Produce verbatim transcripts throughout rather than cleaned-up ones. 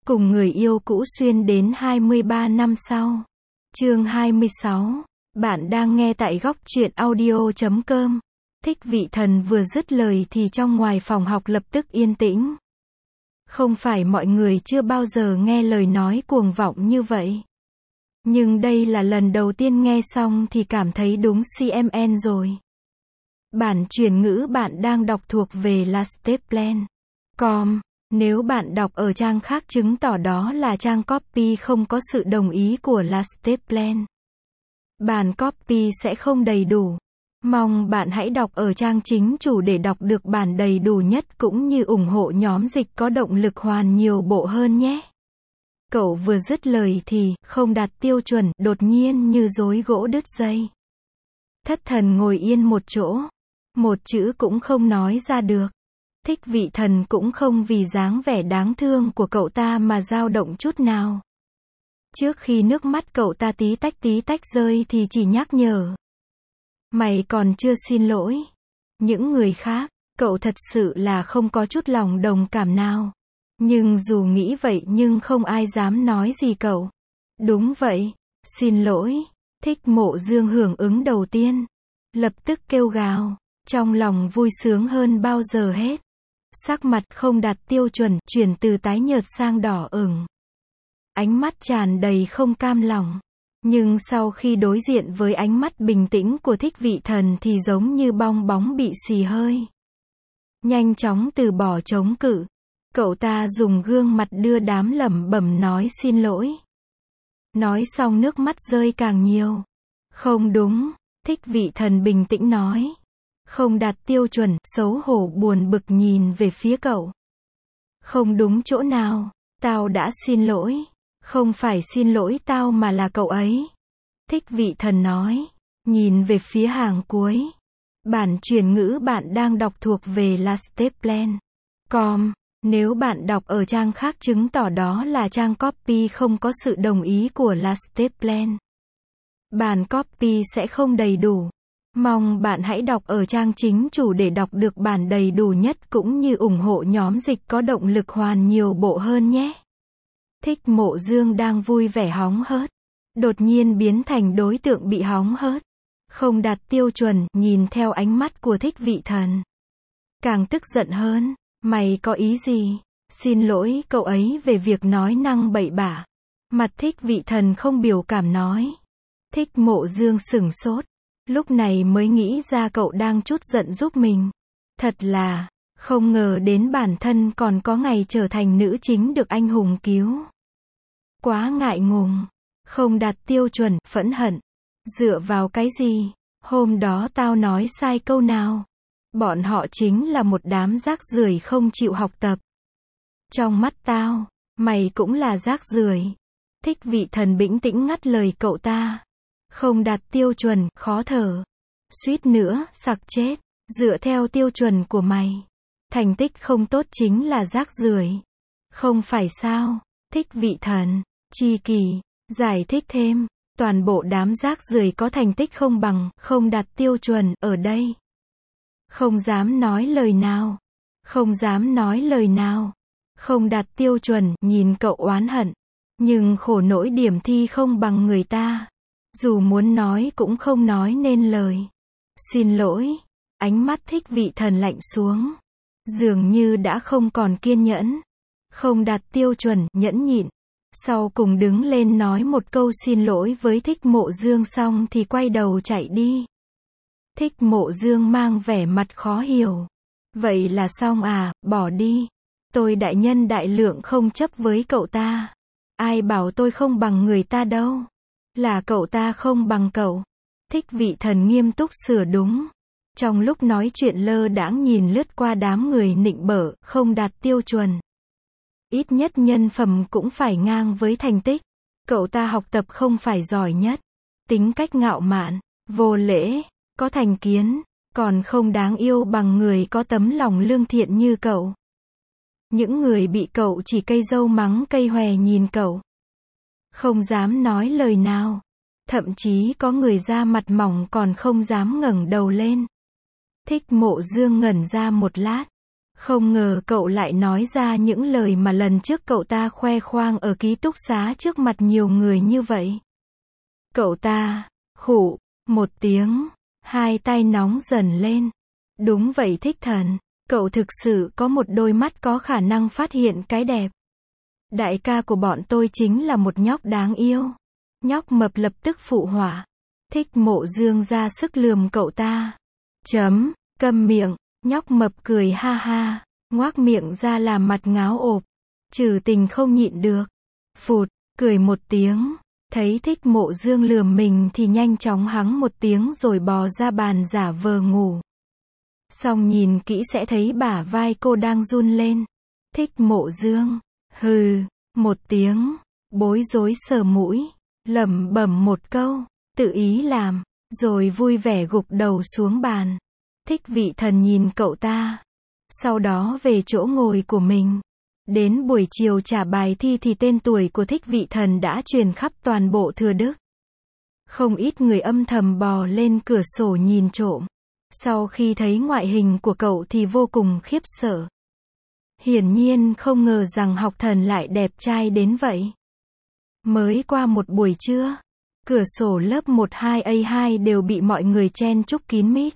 Cùng người yêu cũ xuyên đến hai mươi ba năm sau. Chương hai mươi sáu. Bạn đang nghe tại góc truyện audio chấm com. Thích vị thần vừa dứt lời thì trong ngoài phòng học lập tức yên tĩnh. Không phải mọi người chưa bao giờ nghe lời nói cuồng vọng như vậy. Nhưng đây là lần đầu tiên nghe xong thì cảm thấy đúng xê em en rồi. Bản chuyển ngữ bạn đang đọc thuộc về là steplen chấm com. Nếu bạn đọc ở trang khác chứng tỏ đó là trang copy không có sự đồng ý của là steplen. Bản copy sẽ không đầy đủ. Mong bạn hãy đọc ở trang chính chủ để đọc được bản đầy đủ nhất cũng như ủng hộ nhóm dịch có động lực hoàn nhiều bộ hơn nhé. Cậu vừa dứt lời thì không đạt tiêu chuẩn, đột nhiên như rối gỗ đứt dây. Thất thần ngồi yên một chỗ. Một chữ cũng không nói ra được. Thích vị thần cũng không vì dáng vẻ đáng thương của cậu ta mà dao động chút nào. Trước khi nước mắt cậu ta tí tách tí tách rơi thì chỉ nhắc nhở. Mày còn chưa xin lỗi. Những người khác, cậu thật sự là không có chút lòng đồng cảm nào. Nhưng dù nghĩ vậy nhưng không ai dám nói gì cậu. Đúng vậy, xin lỗi. Thích Mộ Dương hưởng ứng đầu tiên. Lập tức kêu gào, trong lòng vui sướng hơn bao giờ hết. Sắc mặt không đạt tiêu chuẩn, chuyển từ tái nhợt sang đỏ ửng. Ánh mắt tràn đầy không cam lòng. Nhưng sau khi đối diện với ánh mắt bình tĩnh của thích vị thần thì giống như bong bóng bị xì hơi. Nhanh chóng từ bỏ chống cự. Cậu ta dùng gương mặt đưa đám lẩm bẩm nói xin lỗi. Nói xong nước mắt rơi càng nhiều. Không đúng, thích vị thần bình tĩnh nói. Không đạt tiêu chuẩn, xấu hổ buồn bực nhìn về phía cậu. Không đúng chỗ nào, tao đã xin lỗi. Không phải xin lỗi tao mà là cậu ấy. Thích vị thần nói, nhìn về phía hàng cuối. Bản chuyển ngữ bạn đang đọc thuộc về là steplen chấm com. Nếu bạn đọc ở trang khác chứng tỏ đó là trang copy không có sự đồng ý của là steplen. Bản copy sẽ không đầy đủ. Mong bạn hãy đọc ở trang chính chủ để đọc được bản đầy đủ nhất cũng như ủng hộ nhóm dịch có động lực hoàn nhiều bộ hơn nhé. Thích Mộ Dương đang vui vẻ hóng hớt. Đột nhiên biến thành đối tượng bị hóng hớt. Không đạt tiêu chuẩn, nhìn theo ánh mắt của thích vị thần. Càng tức giận hơn. Mày có ý gì? Xin lỗi cậu ấy về việc nói năng bậy bạ. Mặt thích vị thần không biểu cảm nói. Thích Mộ Dương sửng sốt. Lúc này mới nghĩ ra cậu đang chút giận giúp mình. Thật là, không ngờ đến bản thân còn có ngày trở thành nữ chính được anh hùng cứu. Quá ngại ngùng. Không đạt tiêu chuẩn, phẫn hận. Dựa vào cái gì? Hôm đó tao nói sai câu nào? Bọn họ chính là một đám rác rưởi không chịu học tập. Trong mắt tao, mày cũng là rác rưởi. Thích vị thần bình tĩnh ngắt lời cậu ta. Không đạt tiêu chuẩn, khó thở. Suýt nữa, sặc chết. Dựa theo tiêu chuẩn của mày, thành tích không tốt chính là rác rưởi. Không phải sao? Thích vị thần, chi kỳ, giải thích thêm. Toàn bộ đám rác rưởi có thành tích không bằng, không đạt tiêu chuẩn, ở đây. Không dám nói lời nào. Không dám nói lời nào. Không đạt tiêu chuẩn, nhìn cậu oán hận. Nhưng khổ nỗi điểm thi không bằng người ta. Dù muốn nói cũng không nói nên lời. Xin lỗi. Ánh mắt thích vị thần lạnh xuống. Dường như đã không còn kiên nhẫn. Không đạt tiêu chuẩn, nhẫn nhịn. Sau cùng đứng lên nói một câu xin lỗi với thích Mộ Dương xong thì quay đầu chạy đi. Thích Mộ Dương mang vẻ mặt khó hiểu. Vậy là xong à, bỏ đi. Tôi đại nhân đại lượng không chấp với cậu ta. Ai bảo tôi không bằng người ta đâu. Là cậu ta không bằng cậu. Thích vị thần nghiêm túc sửa đúng. Trong lúc nói chuyện lơ đãng nhìn lướt qua đám người nịnh bợ, không đạt tiêu chuẩn. Ít nhất nhân phẩm cũng phải ngang với thành tích. Cậu ta học tập không phải giỏi nhất. Tính cách ngạo mạn, vô lễ, có thành kiến, còn không đáng yêu bằng người có tấm lòng lương thiện như cậu. Những người bị cậu chỉ cây dâu mắng cây hòe nhìn cậu. Không dám nói lời nào. Thậm chí có người da mặt mỏng còn không dám ngẩng đầu lên. Thích Mộ Dương ngẩn ra một lát. Không ngờ cậu lại nói ra những lời mà lần trước cậu ta khoe khoang ở ký túc xá trước mặt nhiều người như vậy. Cậu ta, khụ, một tiếng, hai tay nóng dần lên. Đúng vậy Thích Thần, cậu thực sự có một đôi mắt có khả năng phát hiện cái đẹp. Đại ca của bọn tôi chính là một nhóc đáng yêu. Nhóc mập lập tức phụ họa. Thích Mộ Dương ra sức lườm cậu ta. Chấm, câm miệng, nhóc mập cười ha ha, ngoác miệng ra làm mặt ngáo ộp. Trừ Tình không nhịn được. Phụt, cười một tiếng. Thấy Thích Mộ Dương lườm mình thì nhanh chóng hắng một tiếng rồi bò ra bàn giả vờ ngủ. Xong nhìn kỹ sẽ thấy bả vai cô đang run lên. Thích Mộ Dương, hừ, một tiếng, bối rối sờ mũi, lẩm bẩm một câu, tự ý làm, rồi vui vẻ gục đầu xuống bàn. Thích Vị Thần nhìn cậu ta, sau đó về chỗ ngồi của mình. Đến buổi chiều trả bài thi thì tên tuổi của Thích Vị Thần đã truyền khắp toàn bộ Thừa Đức. Không ít người âm thầm bò lên cửa sổ nhìn trộm. Sau khi thấy ngoại hình của cậu thì vô cùng khiếp sợ. Hiển nhiên không ngờ rằng học thần lại đẹp trai đến vậy. Mới qua một buổi trưa, cửa sổ lớp một hai A hai đều bị mọi người chen chúc kín mít.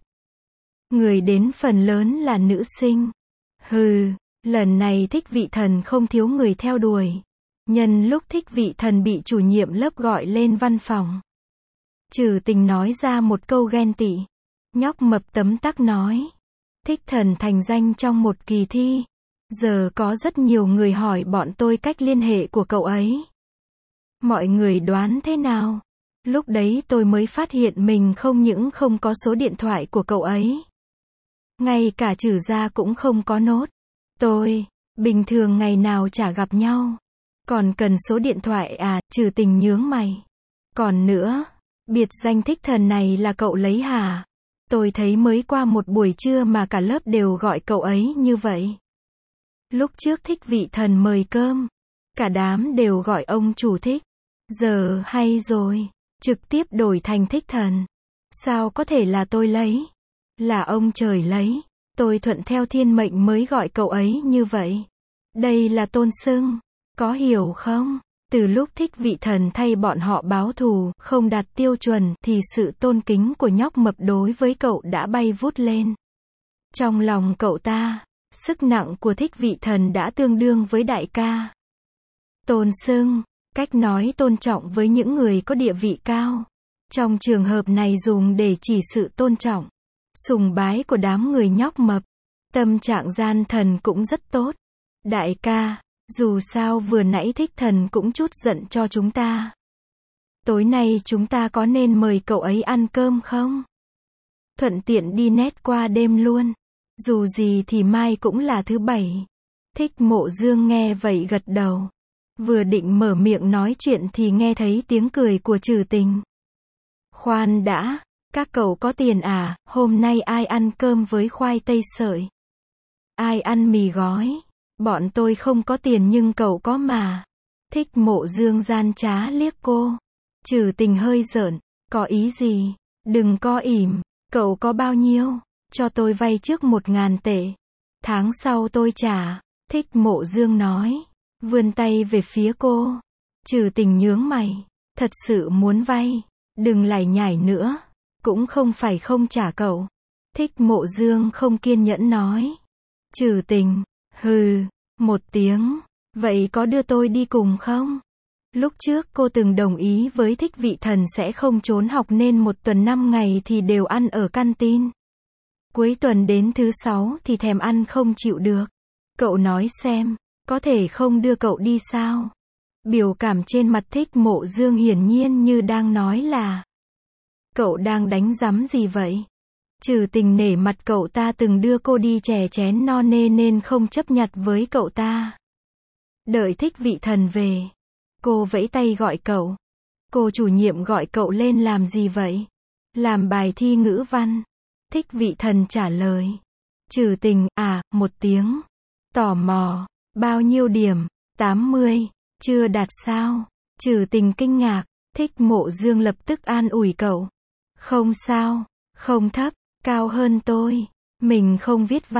Người đến phần lớn là nữ sinh. Hừ, lần này Thích Vị Thần không thiếu người theo đuổi. Nhân lúc Thích Vị Thần bị chủ nhiệm lớp gọi lên văn phòng, Trừ Tình nói ra một câu ghen tị. Nhóc mập tấm tắc nói. Thích Thần thành danh trong một kỳ thi. Giờ có rất nhiều người hỏi bọn tôi cách liên hệ của cậu ấy. Mọi người đoán thế nào? Lúc đấy tôi mới phát hiện mình không những không có số điện thoại của cậu ấy. Ngay cả Trừ gia cũng không có nốt. Tôi, bình thường ngày nào chả gặp nhau. Còn cần số điện thoại à? Trừ Tình nhướng mày. Còn nữa, biệt danh Thích Thần này là cậu lấy hả? Tôi thấy mới qua một buổi trưa mà cả lớp đều gọi cậu ấy như vậy. Lúc trước Thích Vị Thần mời cơm, cả đám đều gọi ông chủ Thích. Giờ hay rồi, trực tiếp đổi thành Thích Thần. Sao có thể là tôi lấy? Là ông trời lấy. Tôi thuận theo thiên mệnh mới gọi cậu ấy như vậy. Đây là tôn xưng, có hiểu không? Từ lúc Thích Vị Thần thay bọn họ báo thù, không đạt tiêu chuẩn, thì sự tôn kính của nhóc mập đối với cậu đã bay vút lên. Trong lòng cậu ta, sức nặng của Thích Vị Thần đã tương đương với đại ca. Tôn xưng, cách nói tôn trọng với những người có địa vị cao. Trong trường hợp này dùng để chỉ sự tôn trọng, sùng bái của đám người nhóc mập. Tâm trạng gian thần cũng rất tốt. Đại ca, dù sao vừa nãy Thích Thần cũng chút giận cho chúng ta. Tối nay chúng ta có nên mời cậu ấy ăn cơm không? Thuận tiện đi nét qua đêm luôn. Dù gì thì mai cũng là thứ bảy. Thích Mộ Dương nghe vậy gật đầu. Vừa định mở miệng nói chuyện thì nghe thấy tiếng cười của Trừ Tình. Khoan đã, các cậu có tiền à? Hôm nay ai ăn cơm với khoai tây sợi? Ai ăn mì gói? Bọn tôi không có tiền nhưng cậu có mà. Thích Mộ Dương gian trá liếc cô. Trừ Tình hơi giỡn. Có ý gì? Đừng co ỉm. Cậu có bao nhiêu? Cho tôi vay trước một ngàn tệ. Tháng sau tôi trả. Thích Mộ Dương nói. Vươn tay về phía cô. Trừ Tình nhướng mày. Thật sự muốn vay. Đừng lải nhải nữa. Cũng không phải không trả cậu. Thích Mộ Dương không kiên nhẫn nói. Trừ Tình. Hừ, một tiếng. Vậy có đưa tôi đi cùng không? Lúc trước cô từng đồng ý với Thích Vị Thần sẽ không trốn học nên một tuần năm ngày thì đều ăn ở canteen. Cuối tuần đến thứ sáu thì thèm ăn không chịu được. Cậu nói xem, có thể không đưa cậu đi sao? Biểu cảm trên mặt Thích Mộ Dương hiển nhiên như đang nói là cậu đang đánh rắm gì vậy? Trừ Tình nể mặt cậu ta từng đưa cô đi chè chén no nê nên không chấp nhặt với cậu ta. Đợi Thích Vị Thần về, cô vẫy tay gọi cậu. Cô chủ nhiệm gọi cậu lên làm gì vậy? Làm bài thi ngữ văn. Thích Vị Thần trả lời. Trừ Tình, à, một tiếng. Tò mò, bao nhiêu điểm? tám mươi. Chưa đạt sao? Trừ Tình kinh ngạc. Thích Mộ Dương lập tức an ủi cậu. Không sao, không thấp, cao hơn tôi. Mình không viết văn.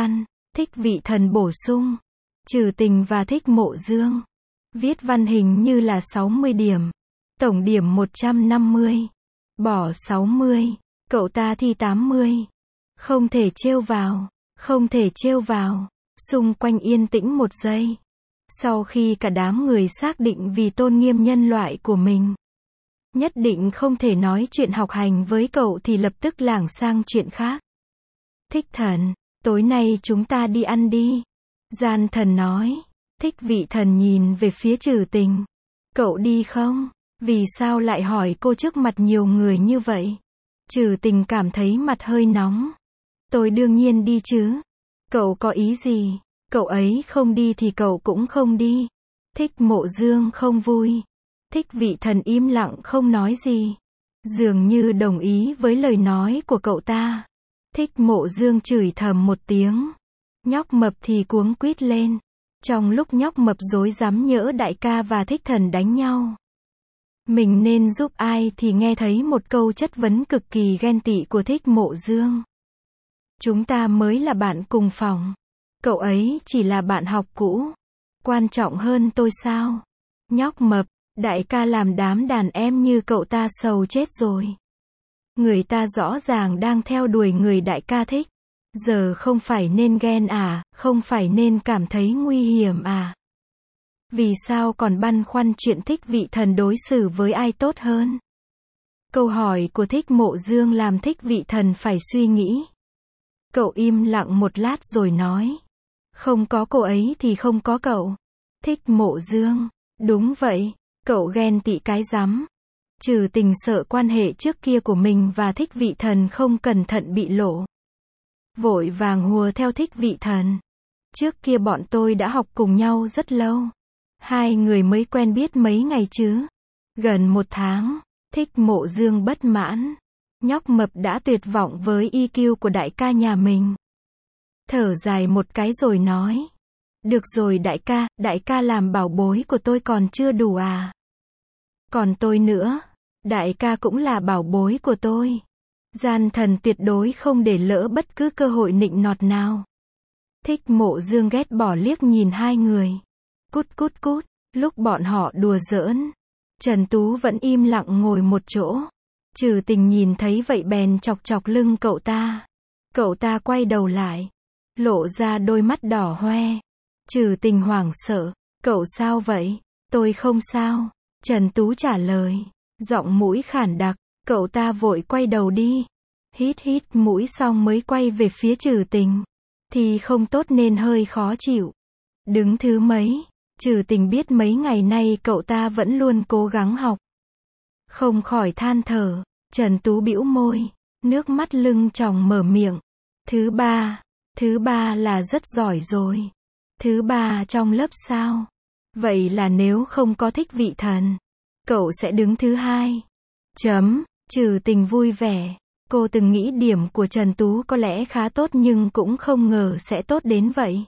Thích Vị Thần bổ sung. Trừ Tình và Thích Mộ Dương. Viết văn hình như là sáu mươi điểm. Tổng điểm một trăm năm mươi. Bỏ sáu mươi. Cậu ta thi tám mươi. Không thể trêu vào. Không thể trêu vào. Xung quanh yên tĩnh một giây. Sau khi cả đám người xác định vì tôn nghiêm nhân loại của mình, nhất định không thể nói chuyện học hành với cậu thì lập tức lảng sang chuyện khác. Thích Thần, tối nay chúng ta đi ăn đi. Gian Thần nói. Thích Vị Thần nhìn về phía Trừ Tình. Cậu đi không? Vì sao lại hỏi cô trước mặt nhiều người như vậy? Trừ Tình cảm thấy mặt hơi nóng. Tôi đương nhiên đi chứ. Cậu có ý gì? Cậu ấy không đi thì cậu cũng không đi. Thích Mộ Dương không vui. Thích Vị Thần im lặng không nói gì. Dường như đồng ý với lời nói của cậu ta. Thích Mộ Dương chửi thầm một tiếng. Nhóc mập thì cuống quýt lên. Trong lúc nhóc mập rối rắm nhỡ đại ca và Thích Thần đánh nhau, mình nên giúp ai thì nghe thấy một câu chất vấn cực kỳ ghen tị của Thích Mộ Dương. Chúng ta mới là bạn cùng phòng. Cậu ấy chỉ là bạn học cũ. Quan trọng hơn tôi sao? Nhóc mập, đại ca làm đám đàn em như cậu ta sầu chết rồi. Người ta rõ ràng đang theo đuổi người đại ca thích. Giờ không phải nên ghen à, không phải nên cảm thấy nguy hiểm à? Vì sao còn băn khoăn chuyện Thích Vị Thần đối xử với ai tốt hơn? Câu hỏi của Thích Mộ Dương làm Thích Vị Thần phải suy nghĩ. Cậu im lặng một lát rồi nói. Không có cô ấy thì không có cậu. Thích Mộ Dương. Đúng vậy. Cậu ghen tị cái rắm. Trừ Tình sợ quan hệ trước kia của mình và Thích Vị Thần không cẩn thận bị lộ. Vội vàng hùa theo Thích Vị Thần. Trước kia bọn tôi đã học cùng nhau rất lâu. Hai người mới quen biết mấy ngày chứ. Gần một tháng. Thích Mộ Dương bất mãn. Nhóc mập đã tuyệt vọng với i kiu của đại ca nhà mình. Thở dài một cái rồi nói. Được rồi đại ca, đại ca làm bảo bối của tôi còn chưa đủ à? Còn tôi nữa. Đại ca cũng là bảo bối của tôi. Gian Thần tuyệt đối không để lỡ bất cứ cơ hội nịnh nọt nào. Thích Mộ Dương ghét bỏ liếc nhìn hai người. Cút cút cút. Lúc bọn họ đùa giỡn, Trần Tú vẫn im lặng ngồi một chỗ. Trừ Tình nhìn thấy vậy bèn chọc chọc lưng cậu ta. Cậu ta quay đầu lại, lộ ra đôi mắt đỏ hoe. Trừ Tình hoảng sợ. Cậu sao vậy? Tôi không sao. Trần Tú trả lời. Giọng mũi khản đặc. Cậu ta vội quay đầu đi. Hít hít mũi xong mới quay về phía Trừ Tình. Thì không tốt nên hơi khó chịu. Đứng thứ mấy? Trừ Tình biết mấy ngày nay cậu ta vẫn luôn cố gắng học. Không khỏi than thở. Trần Tú bĩu môi. Nước mắt lưng tròng mở miệng. Thứ ba. Thứ ba là rất giỏi rồi. Thứ ba trong lớp sao? Vậy là nếu không có Thích Vị Thần, cậu sẽ đứng thứ hai. Chấm. Trừ Tình vui vẻ. Cô từng nghĩ điểm của Trần Tú có lẽ khá tốt nhưng cũng không ngờ sẽ tốt đến vậy.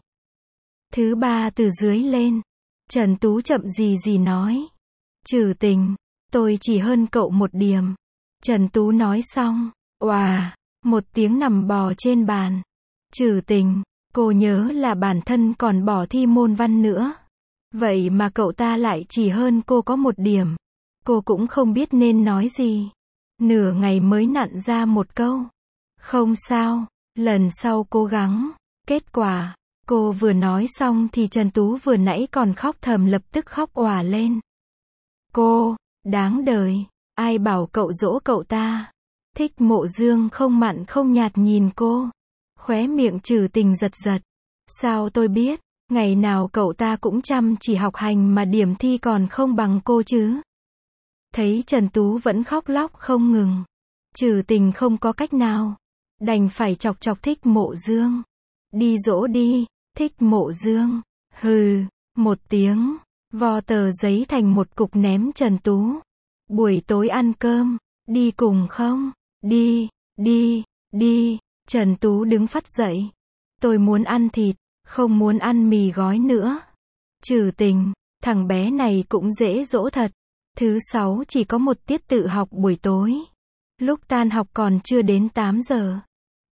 Thứ ba từ dưới lên. Trần Tú chậm gì gì nói. Trừ Tình, tôi chỉ hơn cậu một điểm. Trần Tú nói xong. Oà, một tiếng nằm bò trên bàn. Trừ Tình, cô nhớ là bản thân còn bỏ thi môn văn nữa. Vậy mà cậu ta lại chỉ hơn cô có một điểm. Cô cũng không biết nên nói gì. Nửa ngày mới nặn ra một câu. Không sao, lần sau cố gắng. Kết quả, cô vừa nói xong thì Trần Tú vừa nãy còn khóc thầm lập tức khóc òa lên. Cô, đáng đời, ai bảo cậu dỗ cậu ta. Thích Mộ Dương không mặn không nhạt nhìn cô. Khóe miệng Trừ Tình giật giật. Sao tôi biết, ngày nào cậu ta cũng chăm chỉ học hành mà điểm thi còn không bằng cô chứ. Thấy Trần Tú vẫn khóc lóc không ngừng. Trừ Tình không có cách nào. Đành phải chọc chọc Thích Mộ Dương. Đi dỗ đi, Thích Mộ Dương. Hừ, một tiếng. Vò tờ giấy thành một cục ném Trần Tú. Buổi tối ăn cơm. Đi cùng không? Đi, đi, đi. Trần Tú đứng phắt dậy. Tôi muốn ăn thịt, không muốn ăn mì gói nữa. Trừ Tình, thằng bé này cũng dễ dỗ thật. Thứ sáu chỉ có một tiết tự học buổi tối. Lúc tan học còn chưa đến tám giờ.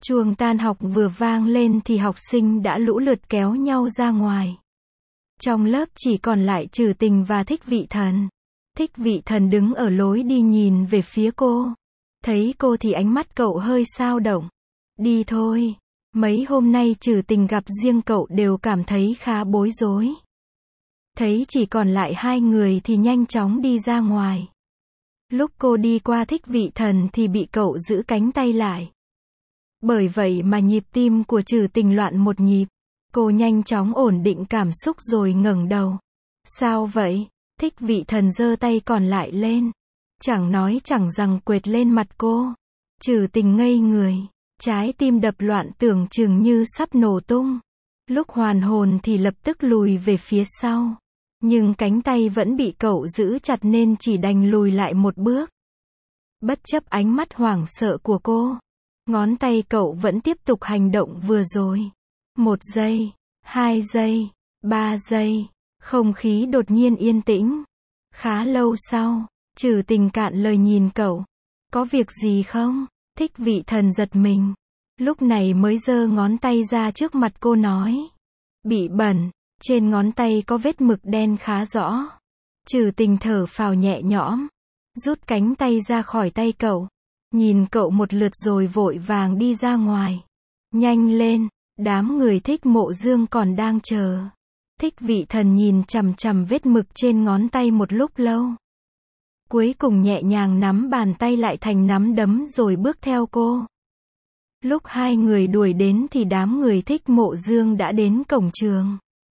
Chuông tan học vừa vang lên thì học sinh đã lũ lượt kéo nhau ra ngoài. Trong lớp chỉ còn lại Trừ Tình và Thích Vị Thần. Thích Vị Thần đứng ở lối đi nhìn về phía cô. Thấy cô thì ánh mắt cậu hơi dao động. Đi thôi. Mấy hôm nay Trừ Tình gặp riêng cậu đều cảm thấy khá bối rối. Thấy chỉ còn lại hai người thì nhanh chóng đi ra ngoài. Lúc cô đi qua Thích Vị Thần thì bị cậu giữ cánh tay lại. Bởi vậy mà nhịp tim của Trừ Tình loạn một nhịp. Cô nhanh chóng ổn định cảm xúc rồi ngẩng đầu. Sao vậy? Thích Vị Thần giơ tay còn lại lên. Chẳng nói chẳng rằng quệt lên mặt cô. Trừ Tình ngây người. Trái tim đập loạn tưởng chừng như sắp nổ tung. Lúc hoàn hồn thì lập tức lùi về phía sau. Nhưng cánh tay vẫn bị cậu giữ chặt nên chỉ đành lùi lại một bước. Bất chấp ánh mắt hoảng sợ của cô. Ngón tay cậu vẫn tiếp tục hành động vừa rồi. Một giây, hai giây, ba giây. Không khí đột nhiên yên tĩnh. Khá lâu sau, Trừ Tình cạn lời nhìn cậu. Có việc gì không? Thích Vị Thần giật mình. Lúc này mới giơ ngón tay ra trước mặt cô nói. Bị bẩn, trên ngón tay có vết mực đen khá rõ. Trừ Tình thở phào nhẹ nhõm. Rút cánh tay ra khỏi tay cậu. Nhìn cậu một lượt rồi vội vàng đi ra ngoài. Nhanh lên, đám người Thích Mộ Dương còn đang chờ. Thích Vị Thần nhìn chằm chằm vết mực trên ngón tay một lúc lâu. Cuối cùng nhẹ nhàng nắm bàn tay lại thành nắm đấm rồi bước theo cô. Lúc hai người đuổi đến thì đám người Thích Mộ Dương đã đến cổng trường.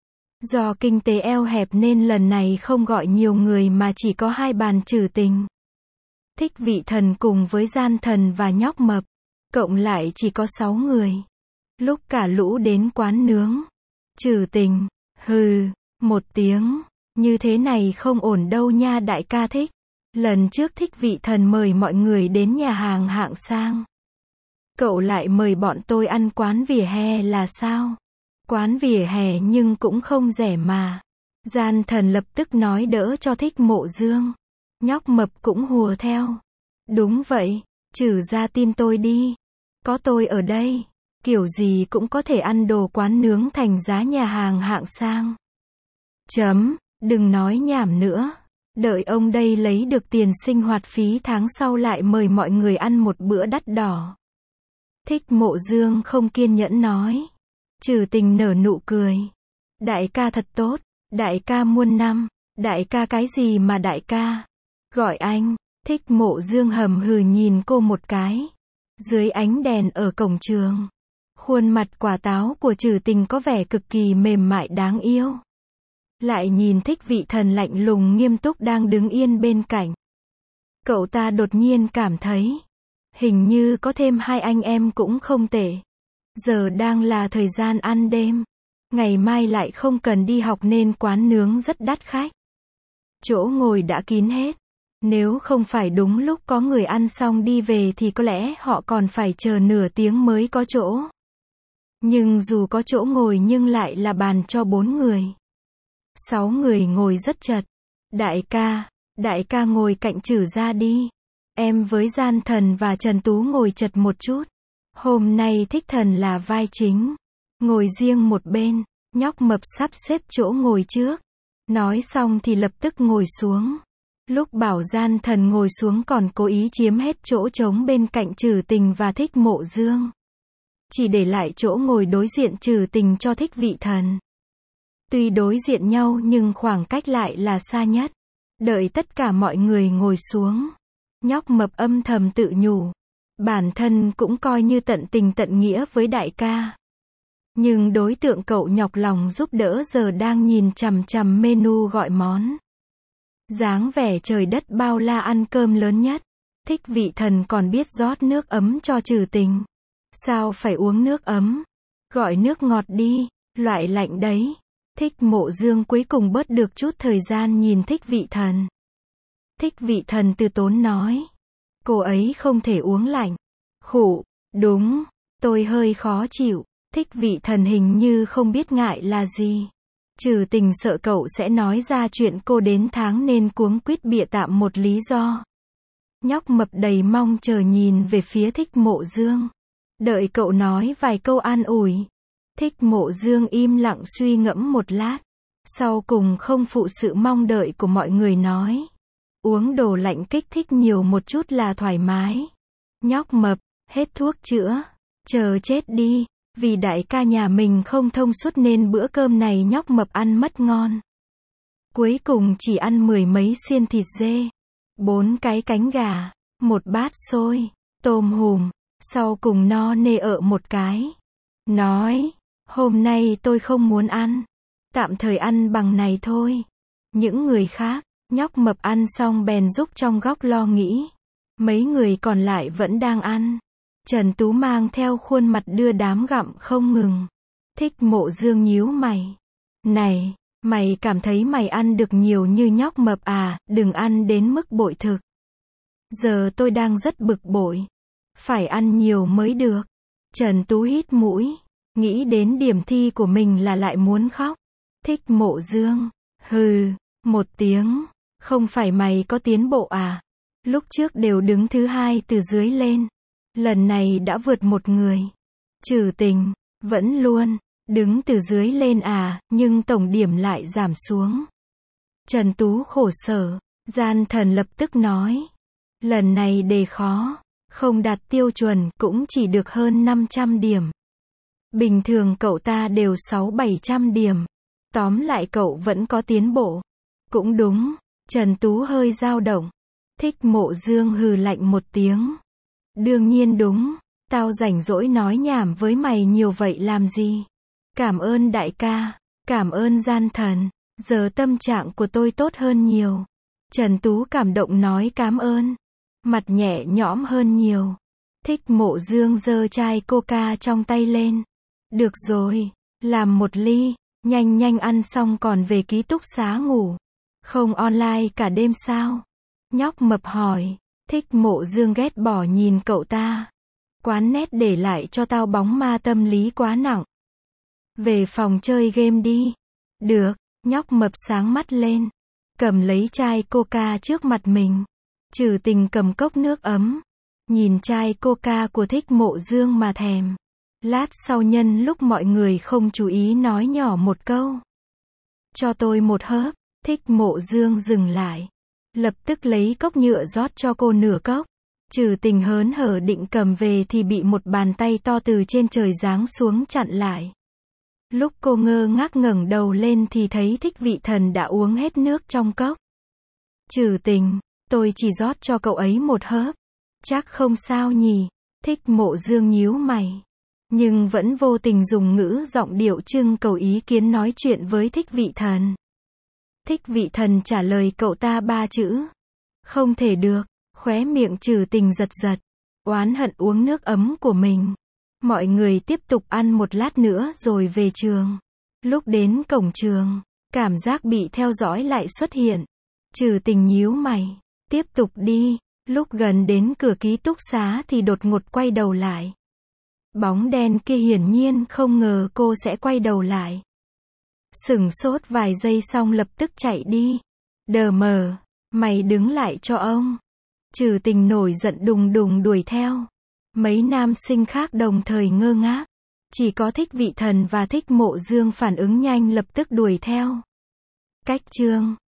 Do kinh tế eo hẹp nên lần này không gọi nhiều người mà chỉ có hai bàn Trừ Tình. Thích Vị Thần cùng với Gian Thần và Nhóc Mập. Cộng lại chỉ có sáu người. Lúc cả lũ đến quán nướng. Trừ Tình. Hừ. Một tiếng. Như thế này không ổn đâu nha đại ca Thích. Lần trước Thích Vị Thần mời mọi người đến nhà hàng hạng sang. Cậu lại mời bọn tôi ăn quán vỉa hè là sao? Quán vỉa hè nhưng cũng không rẻ mà. Gian Thần lập tức nói đỡ cho Thích Mộ Dương. Nhóc Mập cũng hùa theo. Đúng vậy, Trừ ra tin tôi đi. Có tôi ở đây. Kiểu gì cũng có thể ăn đồ quán nướng thành giá nhà hàng hạng sang. Chấm, đừng nói nhảm nữa. Đợi ông đây lấy được tiền sinh hoạt phí tháng sau lại mời mọi người ăn một bữa đắt đỏ. Thích Mộ Dương không kiên nhẫn nói. Trừ Tình nở nụ cười. Đại ca thật tốt. Đại ca muôn năm. Đại ca cái gì mà đại ca? Gọi anh. Thích Mộ Dương hầm hừ nhìn cô một cái. Dưới ánh đèn ở cổng trường. Khuôn mặt quả táo của Trừ Tình có vẻ cực kỳ mềm mại đáng yêu. Lại nhìn Thích Vị Thần lạnh lùng nghiêm túc đang đứng yên bên cạnh. Cậu ta đột nhiên cảm thấy. Hình như có thêm hai anh em cũng không tệ. Giờ đang là thời gian ăn đêm. Ngày mai lại không cần đi học nên quán nướng rất đắt khách. Chỗ ngồi đã kín hết. Nếu không phải đúng lúc có người ăn xong đi về thì có lẽ họ còn phải chờ nửa tiếng mới có chỗ. Nhưng dù có chỗ ngồi nhưng lại là bàn cho bốn người. Sáu người ngồi rất chật. Đại ca, đại ca ngồi cạnh Trừ ra đi. Em với Gian Thần và Trần Tú ngồi chật một chút. Hôm nay Thích Thần là vai chính. Ngồi riêng một bên. Nhóc Mập sắp xếp chỗ ngồi trước. Nói xong thì lập tức ngồi xuống. Lúc bảo Gian Thần ngồi xuống còn cố ý chiếm hết chỗ trống bên cạnh Trừ Tình và Thích Mộ Dương. Chỉ để lại chỗ ngồi đối diện Trừ Tình cho Thích Vị Thần. Tuy đối diện nhau nhưng khoảng cách lại là xa nhất. Đợi tất cả mọi người ngồi xuống. Nhóc Mập âm thầm tự nhủ. Bản thân cũng coi như tận tình tận nghĩa với đại ca. Nhưng đối tượng cậu nhọc lòng giúp đỡ giờ đang nhìn chằm chằm menu gọi món. Dáng vẻ trời đất bao la ăn cơm lớn nhất. Thích Vị Thần còn biết rót nước ấm cho Trừ Tình. Sao phải uống nước ấm? Gọi nước ngọt đi, loại lạnh đấy. Thích Mộ Dương cuối cùng bớt được chút thời gian nhìn Thích Vị Thần. Thích Vị Thần từ tốn nói. Cô ấy không thể uống lạnh. Khụ, đúng, tôi hơi khó chịu. Thích Vị Thần hình như không biết ngại là gì. Trừ Tình sợ cậu sẽ nói ra chuyện cô đến tháng nên cuống quýt bịa tạm một lý do. Nhóc Mập đầy mong chờ nhìn về phía Thích Mộ Dương. Đợi cậu nói vài câu an ủi. Thích Mộ Dương im lặng suy ngẫm một lát. Sau cùng không phụ sự mong đợi của mọi người nói. Uống đồ lạnh kích thích nhiều một chút là thoải mái. Nhóc mập, hết thuốc chữa. Chờ chết đi. Vì đại ca nhà mình không thông suốt nên bữa cơm này nhóc mập ăn mất ngon. Cuối cùng chỉ ăn mười mấy xiên thịt dê. Bốn cái cánh gà. Một bát xôi. Tôm hùm. Sau cùng no nê ợ một cái. Nói. Hôm nay tôi không muốn ăn. Tạm thời ăn bằng này thôi. Những người khác. Nhóc mập ăn xong bèn rúc trong góc lo nghĩ. Mấy người còn lại vẫn đang ăn. Trần Tú mang theo khuôn mặt đưa đám gặm không ngừng. Thích Mộ Dương nhíu mày. Này, mày cảm thấy mày ăn được nhiều như nhóc mập à, đừng ăn đến mức bội thực. Giờ tôi đang rất bực bội. Phải ăn nhiều mới được. Trần Tú hít mũi. Nghĩ đến điểm thi của mình là lại muốn khóc. Thích Mộ Dương. Hừ, một tiếng. Không phải mày có tiến bộ à? Lúc trước đều đứng thứ hai từ dưới lên. Lần này đã vượt một người. Trừ Tình, vẫn luôn, đứng từ dưới lên à, nhưng tổng điểm lại giảm xuống. Trần Tú khổ sở, Gian Thần lập tức nói. Lần này đề khó, không đạt tiêu chuẩn, cũng chỉ được hơn năm trăm điểm. Bình thường cậu ta đều sáu bảy trăm điểm. Tóm lại cậu vẫn có tiến bộ. Cũng đúng, Trần Tú hơi dao động. Thích Mộ Dương hừ lạnh một tiếng. Đương nhiên đúng, tao rảnh rỗi nói nhảm với mày nhiều vậy làm gì? Cảm ơn đại ca, cảm ơn Gian Thần, giờ tâm trạng của tôi tốt hơn nhiều. Trần Tú cảm động nói cảm ơn, mặt nhẹ nhõm hơn nhiều. Thích Mộ Dương giơ chai coca trong tay lên. Được rồi, làm một ly, nhanh nhanh ăn xong còn về ký túc xá ngủ. Không online cả đêm sao? Nhóc mập hỏi. Thích Mộ Dương ghét bỏ nhìn cậu ta. Quán nét để lại cho tao bóng ma tâm lý quá nặng. Về phòng chơi game đi. Được, nhóc mập sáng mắt lên. Cầm lấy chai coca trước mặt mình. Trừ Tình cầm cốc nước ấm. Nhìn chai coca của Thích Mộ Dương mà thèm. Lát sau nhân lúc mọi người không chú ý nói nhỏ một câu. Cho tôi một hớp. Thích Mộ Dương dừng lại. Lập tức lấy cốc nhựa rót cho cô nửa cốc. Trừ Tình hớn hở định cầm về thì bị một bàn tay to từ trên trời giáng xuống chặn lại. Lúc cô ngơ ngác ngẩng đầu lên thì thấy Thích Vị Thần đã uống hết nước trong cốc. Trừ Tình, tôi chỉ rót cho cậu ấy một hớp. Chắc không sao nhỉ? Thích Mộ Dương nhíu mày. Nhưng vẫn vô tình dùng ngữ giọng điệu trưng cầu ý kiến nói chuyện với Thích Vị Thần. Thích Vị Thần trả lời cậu ta ba chữ. Không thể được, khóe miệng Trừ Tình giật giật. Oán hận uống nước ấm của mình. Mọi người tiếp tục ăn một lát nữa rồi về trường. Lúc đến cổng trường, cảm giác bị theo dõi lại xuất hiện. Trừ Tình nhíu mày. Tiếp tục đi. Lúc gần đến cửa ký túc xá thì đột ngột quay đầu lại. Bóng đen kia hiển nhiên không ngờ cô sẽ quay đầu lại. Sửng sốt vài giây xong lập tức chạy đi. Đờ mờ, mày đứng lại cho ông. Trừ Tình nổi giận đùng đùng đuổi theo. Mấy nam sinh khác đồng thời ngơ ngác. Chỉ có Thích Vị Thần và Thích Mộ Dương phản ứng nhanh lập tức đuổi theo. Cách chương